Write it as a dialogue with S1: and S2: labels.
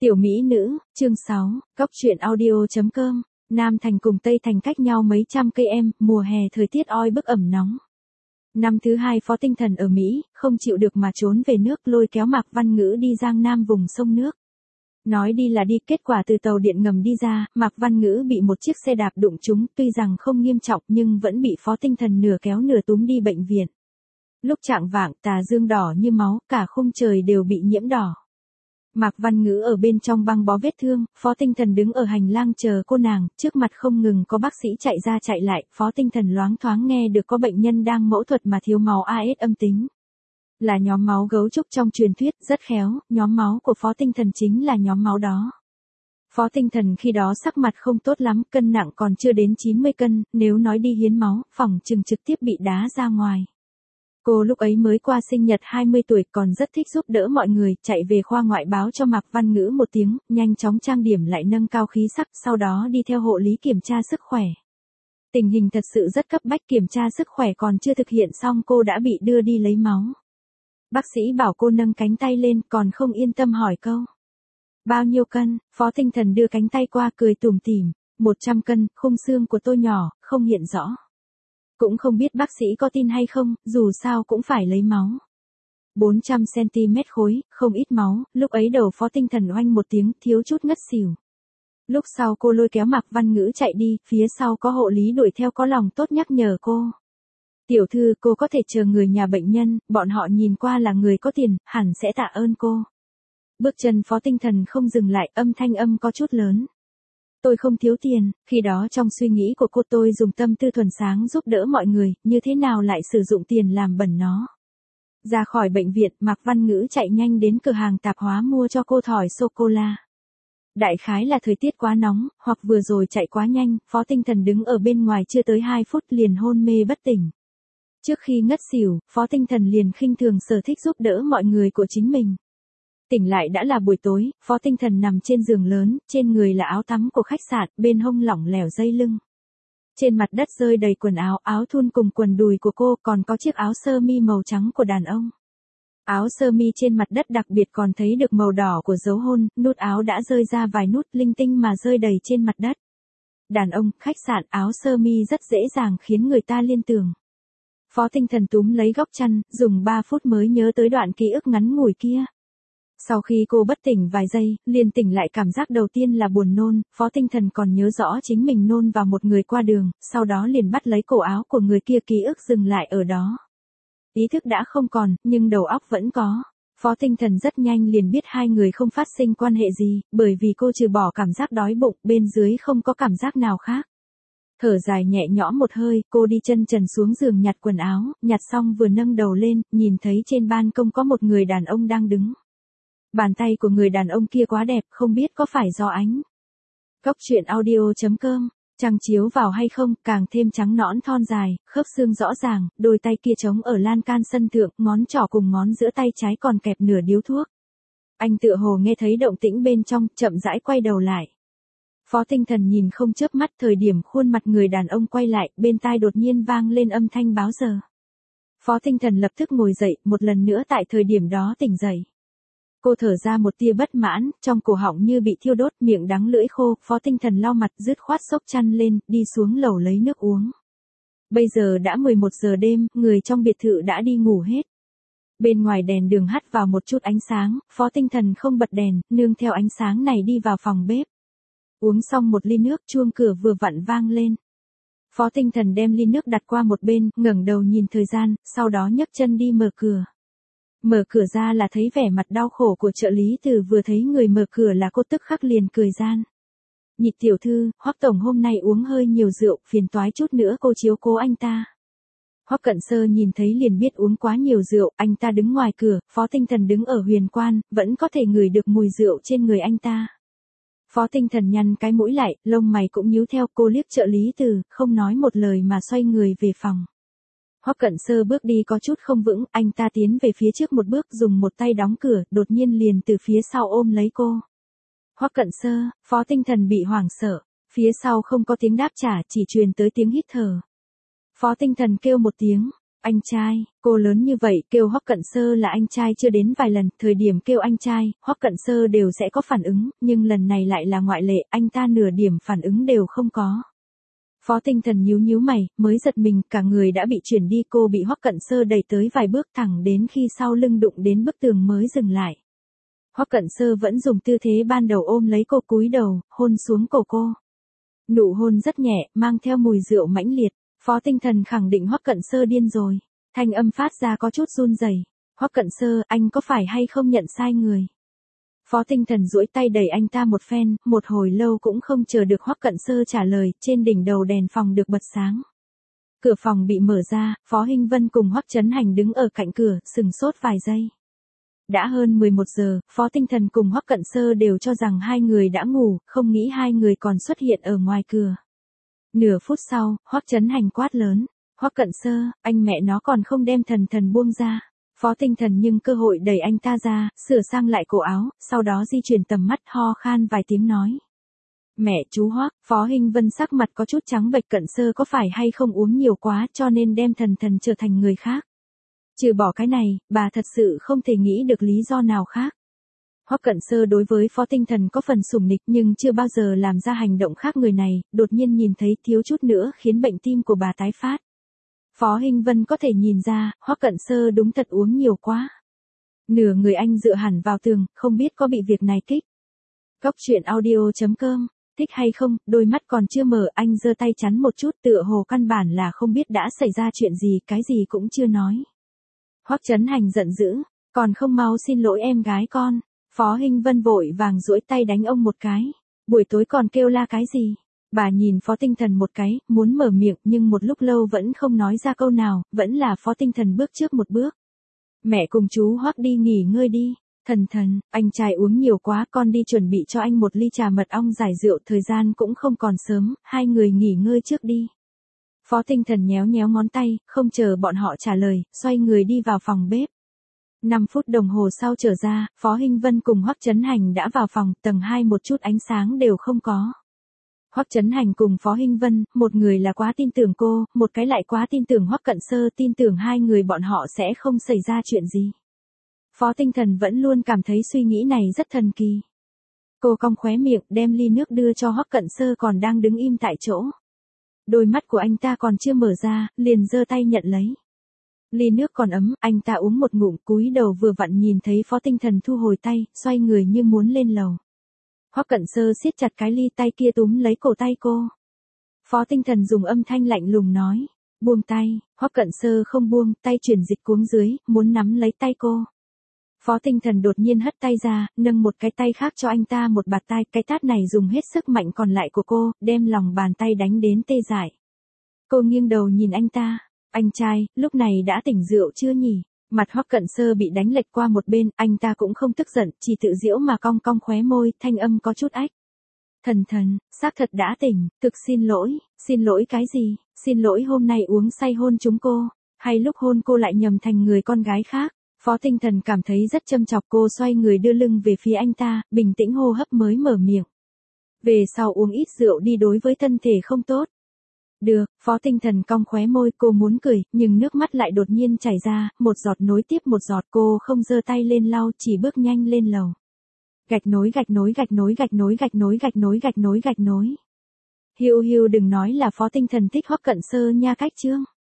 S1: Tiểu mỹ nữ, chương 6, Cóc truyện audio.com, Nam Thành cùng Tây Thành cách nhau mấy trăm cây em, mùa hè thời tiết oi bức ẩm nóng. Năm thứ hai Phó Tinh Thần ở Mỹ, không chịu được mà trốn về nước lôi kéo Mạc Văn Ngữ đi Giang Nam vùng sông nước. Nói đi là đi, kết quả từ tàu điện ngầm đi ra, Mạc Văn Ngữ bị một chiếc xe đạp đụng trúng, tuy rằng không nghiêm trọng nhưng vẫn bị Phó Tinh Thần nửa kéo nửa túm đi bệnh viện. Lúc chạng vạng, tà dương đỏ như máu, cả khung trời đều bị nhiễm đỏ. Mạc Văn Ngữ ở bên trong băng bó vết thương, Phó Tinh Thần đứng ở hành lang chờ cô nàng, trước mặt không ngừng có bác sĩ chạy ra chạy lại, Phó Tinh Thần loáng thoáng nghe được có bệnh nhân đang mẫu thuật mà thiếu máu AS âm tính. Là nhóm máu gấu trúc trong truyền thuyết, rất khéo, nhóm máu của Phó Tinh Thần chính là nhóm máu đó. Phó Tinh Thần khi đó sắc mặt không tốt lắm, cân nặng còn chưa đến 90 cân, nếu nói đi hiến máu, phỏng chừng trực tiếp bị đá ra ngoài. Cô lúc ấy mới qua sinh nhật 20 tuổi còn rất thích giúp đỡ mọi người, chạy về khoa ngoại báo cho Mạc Văn Ngữ một tiếng, nhanh chóng trang điểm lại nâng cao khí sắc, sau đó đi theo hộ lý kiểm tra sức khỏe. Tình hình thật sự rất cấp bách, kiểm tra sức khỏe còn chưa thực hiện xong cô đã bị đưa đi lấy máu. Bác sĩ bảo cô nâng cánh tay lên, còn không yên tâm hỏi câu. Bao nhiêu cân? Phó Tinh Thần đưa cánh tay qua cười tủm tỉm, 100 cân, khung xương của tôi nhỏ, không hiện rõ. Cũng không biết bác sĩ có tin hay không, dù sao cũng phải lấy máu. 400cm khối, không ít máu, lúc ấy đầu Phó Tinh Thần oanh một tiếng, thiếu chút ngất xỉu. Lúc sau cô lôi kéo Mạc Văn Ngữ chạy đi, phía sau có hộ lý đuổi theo có lòng tốt nhắc nhở cô. Tiểu thư, cô có thể chờ người nhà bệnh nhân, bọn họ nhìn qua là người có tiền, hẳn sẽ tạ ơn cô. Bước chân Phó Tinh Thần không dừng lại, thanh âm có chút lớn. Tôi không thiếu tiền, khi đó trong suy nghĩ của cô tôi dùng tâm tư thuần sáng giúp đỡ mọi người, như thế nào lại sử dụng tiền làm bẩn nó. Ra khỏi bệnh viện, Mạc Văn Ngữ chạy nhanh đến cửa hàng tạp hóa mua cho cô thỏi sô-cô-la. Đại khái là thời tiết quá nóng, hoặc vừa rồi chạy quá nhanh, Phó Tinh Thần đứng ở bên ngoài chưa tới 2 phút liền hôn mê bất tỉnh. Trước khi ngất xỉu, Phó Tinh Thần liền khinh thường sở thích giúp đỡ mọi người của chính mình. Tỉnh lại đã là buổi tối, Phó Tinh Thần nằm trên giường lớn, trên người là áo tắm của khách sạn, bên hông lỏng lẻo dây lưng. Trên mặt đất rơi đầy quần áo, áo thun cùng quần đùi của cô, còn có chiếc áo sơ mi màu trắng của đàn ông. Áo sơ mi trên mặt đất đặc biệt còn thấy được màu đỏ của dấu hôn, nút áo đã rơi ra vài nút linh tinh mà rơi đầy trên mặt đất. Đàn ông, khách sạn, áo sơ mi rất dễ dàng khiến người ta liên tưởng. Phó Tinh Thần túm lấy góc chăn, dùng 3 phút mới nhớ tới đoạn ký ức ngắn ngủi kia. Sau khi cô bất tỉnh vài giây, liền tỉnh lại, cảm giác đầu tiên là buồn nôn, Phó Tinh Thần còn nhớ rõ chính mình nôn vào một người qua đường, sau đó liền bắt lấy cổ áo của người kia, ký ức dừng lại ở đó. Ý thức đã không còn, nhưng đầu óc vẫn có. Phó Tinh Thần rất nhanh liền biết hai người không phát sinh quan hệ gì, bởi vì cô trừ bỏ cảm giác đói bụng, bên dưới không có cảm giác nào khác. Thở dài nhẹ nhõm một hơi, cô đi chân trần xuống giường nhặt quần áo, nhặt xong vừa nâng đầu lên, nhìn thấy trên ban công có một người đàn ông đang đứng. Bàn tay của người đàn ông kia quá đẹp, không biết có phải do ánh. Cóc truyện audio.com, trăng chiếu vào hay không, càng thêm trắng nõn thon dài, khớp xương rõ ràng, đôi tay kia trống ở lan can sân thượng, ngón trỏ cùng ngón giữa tay trái còn kẹp nửa điếu thuốc. Anh tựa hồ nghe thấy động tĩnh bên trong, chậm rãi quay đầu lại. Phó Tinh Thần nhìn không chớp mắt, thời điểm khuôn mặt người đàn ông quay lại, bên tai đột nhiên vang lên âm thanh báo giờ. Phó Tinh Thần lập tức ngồi dậy, một lần nữa tại thời điểm đó tỉnh dậy. Cô thở ra một tia bất mãn, trong cổ họng như bị thiêu đốt, miệng đắng lưỡi khô, Phó Tinh Thần lau mặt, dứt khoát xốc chăn lên, đi xuống lầu lấy nước uống. Bây giờ đã 11 giờ đêm, người trong biệt thự đã đi ngủ hết. Bên ngoài đèn đường hắt vào một chút ánh sáng, Phó Tinh Thần không bật đèn, nương theo ánh sáng này đi vào phòng bếp. Uống xong một ly nước, chuông cửa vừa vặn vang lên. Phó Tinh Thần đem ly nước đặt qua một bên, ngẩng đầu nhìn thời gian, sau đó nhấc chân đi mở cửa. Mở cửa ra là thấy vẻ mặt đau khổ của trợ lý Từ, vừa thấy người mở cửa là cô tức khắc liền cười gian. Nhị tiểu thư, Hoắc tổng hôm nay uống hơi nhiều rượu, phiền toái chút nữa cô chiếu cố anh ta. Hoắc Cận Sơ nhìn thấy liền biết uống quá nhiều rượu, anh ta đứng ngoài cửa, Phó Tinh Thần đứng ở huyền quan, vẫn có thể ngửi được mùi rượu trên người anh ta. Phó Tinh Thần nhăn cái mũi lại, lông mày cũng nhíu theo, cô liếc trợ lý Từ, không nói một lời mà xoay người về phòng. Hoắc Cận Sơ bước đi có chút không vững, anh ta tiến về phía trước một bước, dùng một tay đóng cửa, đột nhiên liền từ phía sau ôm lấy cô. Hoắc Cận Sơ, Phó Tinh Thần bị hoảng sợ, phía sau không có tiếng đáp trả, chỉ truyền tới tiếng hít thở. Phó Tinh Thần kêu một tiếng, Anh trai, cô lớn như vậy kêu Hoắc Cận Sơ là anh trai chưa đến vài lần, thời điểm kêu anh trai, Hoắc Cận Sơ đều sẽ có phản ứng, nhưng lần này lại là ngoại lệ, anh ta nửa điểm phản ứng đều không có. Phó Tinh Thần nhíu nhíu mày, mới giật mình, cả người đã bị chuyển đi, cô bị Hoắc Cận Sơ đẩy tới vài bước thẳng đến khi sau lưng đụng đến bức tường mới dừng lại. Hoắc Cận Sơ vẫn dùng tư thế ban đầu ôm lấy cô, cúi đầu, hôn xuống cổ cô. Nụ hôn rất nhẹ, mang theo mùi rượu mãnh liệt. Phó Tinh Thần khẳng định Hoắc Cận Sơ điên rồi. Thanh âm phát ra có chút run rẩy. Hoắc Cận Sơ, anh có phải hay không nhận sai người? Phó Tinh Thần duỗi tay đẩy anh ta một phen, một hồi lâu cũng không chờ được Hoắc Cận Sơ trả lời, trên đỉnh đầu đèn phòng được bật sáng. Cửa phòng bị mở ra, Phó Hinh Vân cùng Hoắc Chấn Hành đứng ở cạnh cửa, sừng sốt vài giây. Đã hơn 11 giờ, Phó Tinh Thần cùng Hoắc Cận Sơ đều cho rằng hai người đã ngủ, không nghĩ hai người còn xuất hiện ở ngoài cửa. Nửa phút sau, Hoắc Chấn Hành quát lớn, Hoắc Cận Sơ, anh mẹ nó còn không đem Thần Thần buông ra. Phó Tinh Thần nhưng cơ hội đẩy anh ta ra, sửa sang lại cổ áo, sau đó di chuyển tầm mắt, ho khan vài tiếng nói. Mẹ chú Hoắc, Phó Hinh Vân sắc mặt có chút trắng bệch, Cận Sơ có phải hay không uống nhiều quá cho nên đem Thần Thần trở thành người khác. Trừ bỏ cái này, bà thật sự không thể nghĩ được lý do nào khác. Hoắc Cận Sơ đối với Phó Tinh Thần có phần sủng nịch nhưng chưa bao giờ làm ra hành động khác người này, đột nhiên nhìn thấy thiếu chút nữa khiến bệnh tim của bà tái phát. Phó Hinh Vân có thể nhìn ra, Hoắc Cận Sơ đúng thật uống nhiều quá. Nửa người anh dựa hẳn vào tường, không biết có bị việc này kích. Góc truyện audio.com, thích hay không, đôi mắt còn chưa mở, anh giơ tay chắn một chút, tựa hồ căn bản là không biết đã xảy ra chuyện gì, cái gì cũng chưa nói. Hoắc Chấn Hành giận dữ, còn không mau xin lỗi em gái con. Phó Hinh Vân vội vàng duỗi tay đánh ông một cái. Buổi tối còn kêu la cái gì? Bà nhìn Phó Tinh Thần một cái, muốn mở miệng nhưng một lúc lâu vẫn không nói ra câu nào, vẫn là Phó Tinh Thần bước trước một bước. Mẹ cùng chú Hoắc đi nghỉ ngơi đi. Thần Thần, anh trai uống nhiều quá, con đi chuẩn bị cho anh một ly trà mật ong giải rượu, thời gian cũng không còn sớm, hai người nghỉ ngơi trước đi. Phó Tinh Thần nhéo nhéo ngón tay, không chờ bọn họ trả lời, xoay người đi vào phòng bếp. 5 phút đồng hồ sau trở ra, Phó Hinh Vân cùng Hoắc Chấn Hành đã vào phòng, tầng 2 một chút ánh sáng đều không có. Hoắc Chấn Hành cùng Phó Hinh Vân, một người là quá tin tưởng cô, một cái lại quá tin tưởng Hoắc Cận Sơ, tin tưởng hai người bọn họ sẽ không xảy ra chuyện gì. Phó Tinh Thần vẫn luôn cảm thấy suy nghĩ này rất thần kỳ. Cô cong khóe miệng, đem ly nước đưa cho Hoắc Cận Sơ còn đang đứng im tại chỗ. Đôi mắt của anh ta còn chưa mở ra, liền giơ tay nhận lấy. Ly nước còn ấm, anh ta uống một ngụm, cúi đầu vừa vặn nhìn thấy Phó Tinh Thần thu hồi tay, xoay người như muốn lên lầu. Hoắc Cận Sơ siết chặt cái ly, tay kia túm lấy cổ tay cô. Phó Tinh Thần dùng âm thanh lạnh lùng nói, buông tay. Hoắc Cận Sơ không buông, tay chuyển dịch cuống dưới, muốn nắm lấy tay cô. Phó Tinh Thần đột nhiên hất tay ra, nâng một cái tay khác cho anh ta một bạt tai, cái tát này dùng hết sức mạnh còn lại của cô, đem lòng bàn tay đánh đến tê dại. Cô nghiêng đầu nhìn anh ta, anh trai, lúc này đã tỉnh rượu chưa nhỉ? Mặt Hoắc Cận Sơ bị đánh lệch qua một bên, anh ta cũng không tức giận, chỉ tự giễu mà cong cong khóe môi, thanh âm có chút ách. Thần Thần, xác thật đã tỉnh, thực xin lỗi cái gì, xin lỗi hôm nay uống say hôn chúng cô, hay lúc hôn cô lại nhầm thành người con gái khác. Phó Tinh Thần cảm thấy rất châm chọc, cô xoay người đưa lưng về phía anh ta, bình tĩnh hô hấp mới mở miệng. Về sau uống ít rượu đi, đối với thân thể không tốt. Được, Phó Tinh Thần cong khóe môi, cô muốn cười, nhưng nước mắt lại đột nhiên chảy ra, một giọt nối tiếp một giọt, cô không giơ tay lên lau, chỉ bước nhanh lên lầu. Gạch nối. Hiu hiu, đừng nói là Phó Tinh Thần thích Hoắc Cận Sơ nha, cách chương.